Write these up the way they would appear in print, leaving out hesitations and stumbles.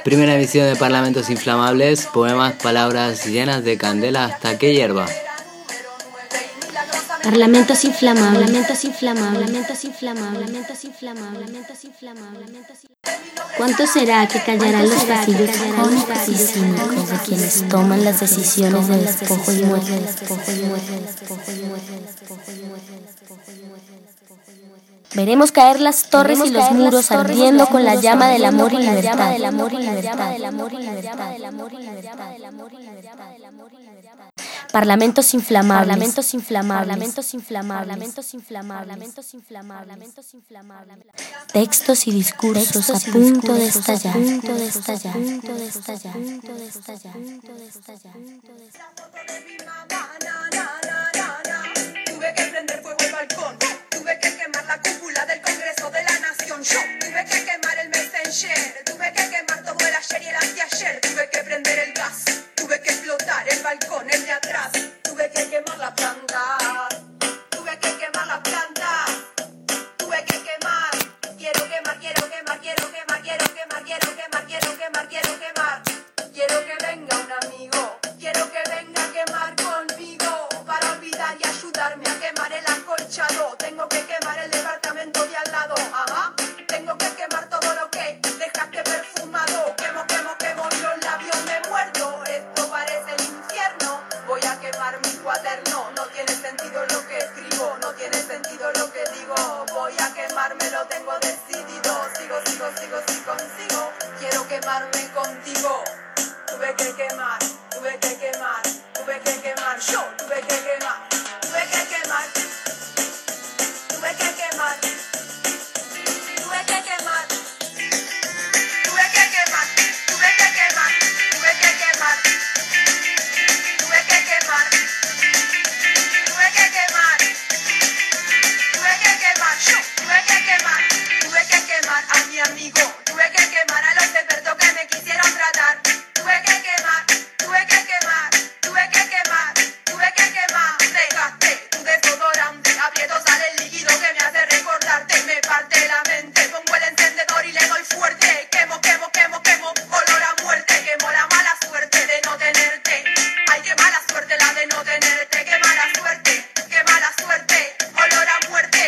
Primera emisión de Parlamentos Inflamables, poemas, palabras llenas de candela hasta que hierva. Parlamentos inflamables, parlamentos inflamables, parlamentos inflamables, parlamentos inflamables, parlamentos inflamables. ¿Cuánto será que callarán los pasillos cónicos y cínicos de quienes toman las decisiones de despojo y muerte? Veremos caer las torres y los muros ardiendo con la llama del amor y libertad. Parlamentos inflamables, parlamentos inflamables, parlamentos inflamables, parlamentos inflamables, parlamentos inflamables, parlamentos inflamables. Textos y discursos a punto de estallar, punto de estallar, punto de estallar, punto de estallar, punto de estallar. Tuve que prender fuego el balcón, tuve que quemar la cúpula del Congreso de la Nación. Yo tuve que quemar el Messenger, tuve que quemar todo el ayer y el anteayer, tuve que prender el gas, tuve que explotar el balcón, el de atrás, tuve que quemar la planta, tuve que quemar la planta, tuve que quemar, quiero quemar, quiero quemar, quiero quemar, quiero quemar, quiero quemar, quiero quemar, quiero quemar, quiero que venga un amigo, quiero que venga a quemar conmigo, para olvidar y ayudarme a quemar el acolchado, tengo que quemar el departamento de al lado, ajá, tengo que quemar todo lo que dejaste perfumado, quemo, quemo, quemo, los labios me muerdo, esto parece el infierno, voy a quemar mi cuaderno, no tiene sentido lo que escribo, no tiene sentido lo que digo, voy a quemarme, lo tengo decidido, sigo, sigo, sigo, sigo, consigo, quiero quemarme contigo, tuve que quemar, tuve que quemar, tuve que quemar, yo tuve que quemar, tuve que quemar, tuve que quemar, tuve que quemar, tuve que quemar, tuve que quemar, tuve que quemar, tuve que quemar, tuve que quemar, tuve que quemar, yo tuve que quemar a mi amigo, tuve que quemar a los expertos que me quisieron tratar, tuve que quemar, tuve que quemar, tuve que quemar, tuve que quemar, dejaste tu desodorante, aprieto sale el líquido que me hace recordarte, me parte la mente, pongo el encendedor y le doy fuerte, quemo, quemo, quemo, quemo, olor a muerte, quemo la mala suerte de no tenerte, ay qué mala suerte la de no tenerte, qué mala suerte, olor a muerte,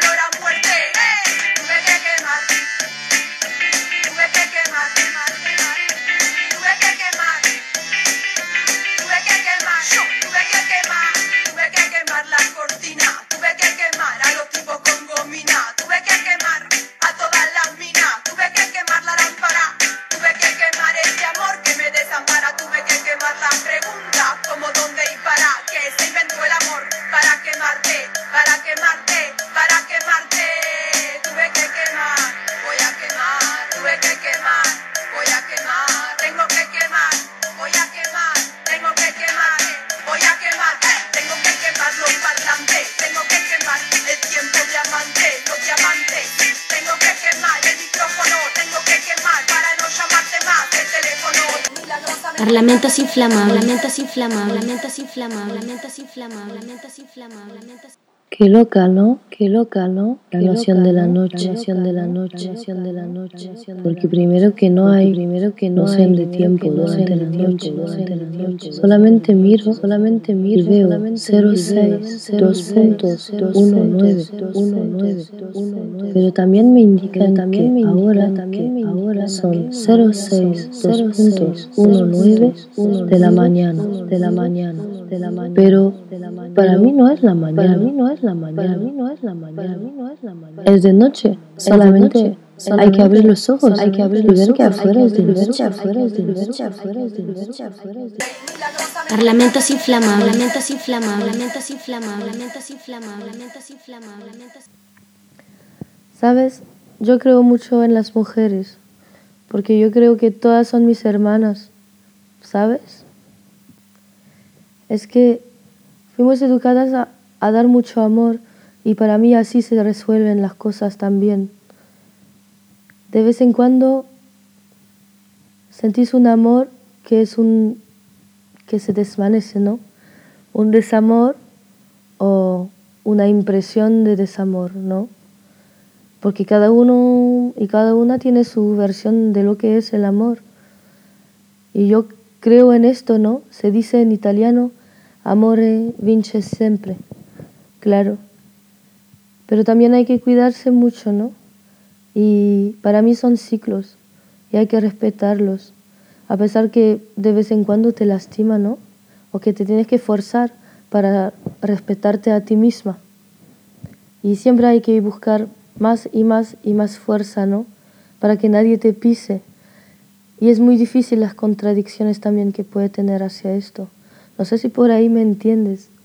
tuve que quemar, tuve que quemar, tuve que quemar, tuve que quemar, yo tuve que quemar la cortina, tuve que quemar a los tipos con gomina, tuve que quemar a todas las minas, tuve que quemar la lámpara, tuve que quemar ese amor que me desampara, tuve que quemar la pregunta, como dónde y para qué se inventó el amor, para quemarte, para quemarte, para quemarte, tuve que quemar, voy a quemar, tuve que quemar, voy a quemar, tengo que quemar, voy a quemar, tengo que quemar, voy a quemar, tengo que quemar los parlantes, tengo que quemar el tiempo diamante, los diamantes, tengo que quemar el micrófono, tengo que quemar para no llamarte más el teléfono. Parlamentos inflamables, parlamentos inflamables, parlamentos inflamables, parlamentos inflamables, parlamentos inflamables, parlamentos. Qué loca, ¿no? Qué loca, ¿no? La noción de la noche, la noción de la noche, la noción de la noche. Porque primero que no hay noción de tiempo durante la noche. Solamente miro y veo 06, 2.19, pero también me indican que ahora son 06, 2.19 de la mañana, pero para mí no es la mañana, es de noche, solamente hay que abrir los ojos y ver que afuera es de noche. Parlamentos inflamables, parlamentos inflamables, parlamentos inflamables, parlamentos inflamables, parlamentos inflamables, parlamentos. ¿Sabes? Yo creo mucho en las mujeres, porque yo creo que todas son mis hermanas, ¿sabes? Es que fuimos educadas a dar mucho amor y para mí así se resuelven las cosas también. De vez en cuando sentís un amor que se desvanece, ¿no? Un desamor o una impresión de desamor, ¿no? Porque cada uno y cada una tiene su versión de lo que es el amor. Y yo creo en esto, ¿no? Se dice en italiano, amore vince sempre, claro. Pero también hay que cuidarse mucho, ¿no? Y para mí son ciclos y hay que respetarlos, a pesar que de vez en cuando te lastima, ¿no? O que te tienes que forzar para respetarte a ti misma. Y siempre hay que buscar más y más y más fuerza, ¿no? Para que nadie te pise. Y es muy difícil las contradicciones también que puede tener hacia esto. No sé si por ahí me entiendes.